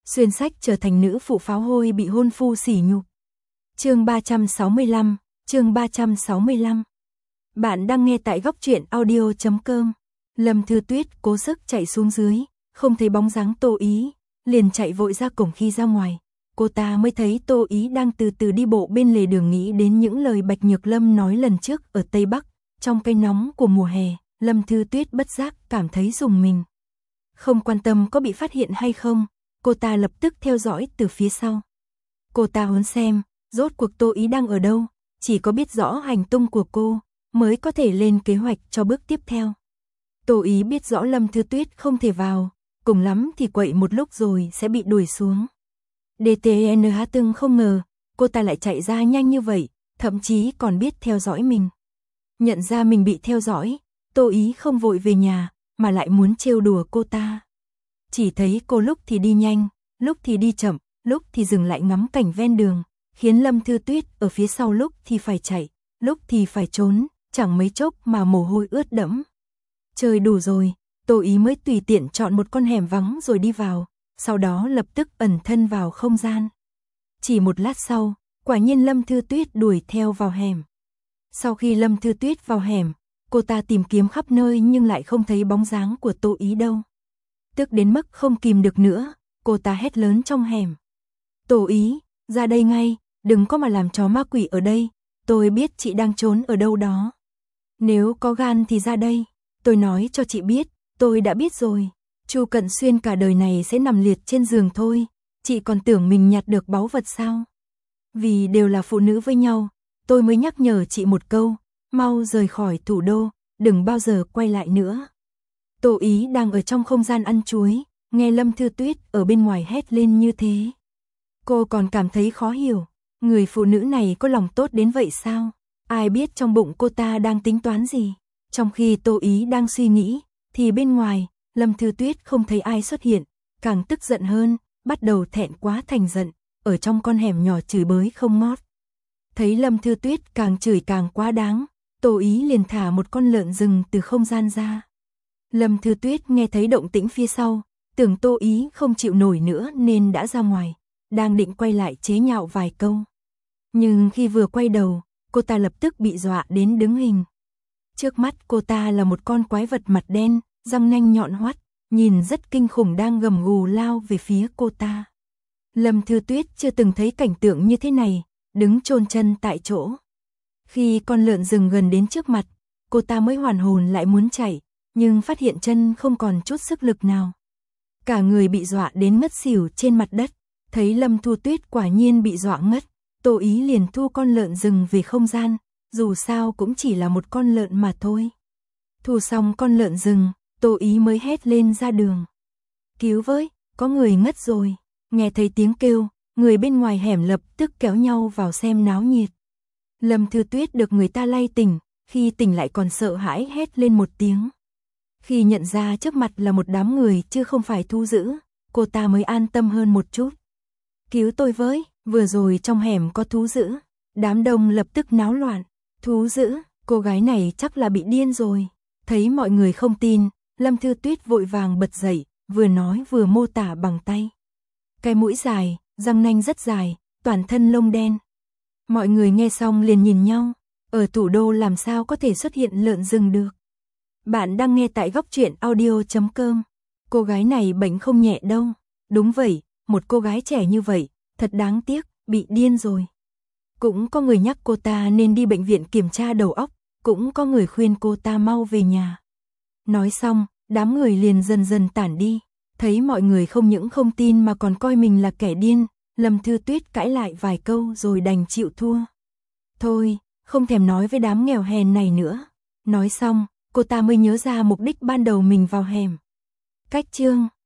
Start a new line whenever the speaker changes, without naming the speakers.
xuyên sách trở thành nữ phụ pháo hôi bị hôn phu sỉ nhục. Chương 365, chương 365. Bạn đang nghe tại góc truyện audio.com. Lâm Thư Tuyết cố sức chạy xuống dưới, không thấy bóng dáng Tô Ý, liền chạy vội ra cổng. Khi ra ngoài, cô ta mới thấy Tô Ý đang từ từ đi bộ bên lề đường, nghĩ đến những lời Bạch Nhược Lâm nói lần trước ở Tây Bắc, trong cái nóng của mùa hè, Lâm Thư Tuyết bất giác cảm thấy rùng mình. Không quan tâm có bị phát hiện hay không, cô ta lập tức theo dõi từ phía sau. Cô ta muốn xem, rốt cuộc Tô Ý đang ở đâu, chỉ có biết rõ hành tung của cô, mới có thể lên kế hoạch cho bước tiếp theo. Tô Ý biết rõ Lâm Thư Tuyết không thể vào, cùng lắm thì quậy một lúc rồi sẽ bị đuổi xuống. DTNH từng không ngờ, cô ta lại chạy ra nhanh như vậy, thậm chí còn biết theo dõi mình. Nhận ra mình bị theo dõi, Tô Ý không vội về nhà, mà lại muốn trêu đùa cô ta. Chỉ thấy cô lúc thì đi nhanh, lúc thì đi chậm, lúc thì dừng lại ngắm cảnh ven đường, khiến Lâm Thư Tuyết ở phía sau lúc thì phải chạy, lúc thì phải trốn, chẳng mấy chốc mà mồ hôi ướt đẫm. Chơi đủ rồi, Tô Ý mới tùy tiện chọn một con hẻm vắng rồi đi vào, sau đó lập tức ẩn thân vào không gian. Chỉ một lát sau, quả nhiên Lâm Thư Tuyết đuổi theo vào hẻm. Sau khi Lâm Thư Tuyết vào hẻm, cô ta tìm kiếm khắp nơi nhưng lại không thấy bóng dáng của Tô Ý đâu. Tức đến mức không kìm được nữa, cô ta hét lớn trong hẻm. Tô Ý, ra đây ngay, đừng có mà làm chó ma quỷ ở đây, tôi biết chị đang trốn ở đâu đó. Nếu có gan thì ra đây, tôi nói cho chị biết, tôi đã biết rồi. Chu Cận Xuyên cả đời này sẽ nằm liệt trên giường thôi, chị còn tưởng mình nhặt được báu vật sao? Vì đều là phụ nữ với nhau, tôi mới nhắc nhở chị một câu, mau rời khỏi thủ đô, đừng bao giờ quay lại nữa. Tô Ý đang ở trong không gian ăn chuối, nghe Lâm Thư Tuyết ở bên ngoài hét lên như thế. Cô còn cảm thấy khó hiểu, người phụ nữ này có lòng tốt đến vậy sao? Ai biết trong bụng cô ta đang tính toán gì? Trong khi Tô Ý đang suy nghĩ, thì bên ngoài, Lâm Thư Tuyết không thấy ai xuất hiện, càng tức giận hơn, bắt đầu thẹn quá thành giận, ở trong con hẻm nhỏ chửi bới không ngót. Thấy Lâm Thư Tuyết càng chửi càng quá đáng, Tô Ý liền thả một con lợn rừng từ không gian ra. Lâm Thư Tuyết nghe thấy động tĩnh phía sau, tưởng Tô Ý không chịu nổi nữa nên đã ra ngoài, đang định quay lại chế nhạo vài câu. Nhưng khi vừa quay đầu, cô ta lập tức bị dọa đến đứng hình. Trước mắt cô ta là một con quái vật mặt đen, răng nanh nhọn hoắt, nhìn rất kinh khủng đang gầm gù lao về phía cô ta. Lâm Thư Tuyết chưa từng thấy cảnh tượng như thế này, đứng chôn chân tại chỗ. Khi con lợn rừng gần đến trước mặt, cô ta mới hoàn hồn lại muốn chạy, nhưng phát hiện chân không còn chút sức lực nào. Cả người bị dọa đến ngất xỉu trên mặt đất, thấy Lâm Thư Tuyết quả nhiên bị dọa ngất, Tô Ý liền thu con lợn rừng về không gian, dù sao cũng chỉ là một con lợn mà thôi. Thu xong con lợn rừng, Tô Ý mới hét lên ra đường. Cứu với, có người ngất rồi. Nghe thấy tiếng kêu, người bên ngoài hẻm lập tức kéo nhau vào xem náo nhiệt. Lâm Thư Tuyết được người ta lay tỉnh, khi tỉnh lại còn sợ hãi hét lên một tiếng. Khi nhận ra trước mặt là một đám người chứ không phải thú dữ, cô ta mới an tâm hơn một chút. Cứu tôi với, vừa rồi trong hẻm có thú dữ. Đám đông lập tức náo loạn. Thú dữ, cô gái này chắc là bị điên rồi. Thấy mọi người không tin, Lâm Thư Tuyết vội vàng bật dậy, vừa nói vừa mô tả bằng tay. Cái mũi dài, răng nanh rất dài, toàn thân lông đen. Mọi người nghe xong liền nhìn nhau, ở thủ đô làm sao có thể xuất hiện lợn rừng được. Bạn đang nghe tại góc truyện audio.com. Cô gái này bệnh không nhẹ đâu. Đúng vậy, một cô gái trẻ như vậy, thật đáng tiếc, bị điên rồi. Cũng có người nhắc cô ta nên đi bệnh viện kiểm tra đầu óc, cũng có người khuyên cô ta mau về nhà. Nói xong, đám người liền dần dần tản đi. Thấy mọi người không những không tin mà còn coi mình là kẻ điên, Lâm Thư Tuyết cãi lại vài câu rồi đành chịu thua. Thôi, không thèm nói với đám nghèo hèn này nữa. Nói xong, cô ta mới nhớ ra mục đích ban đầu mình vào hẻm. Cách chương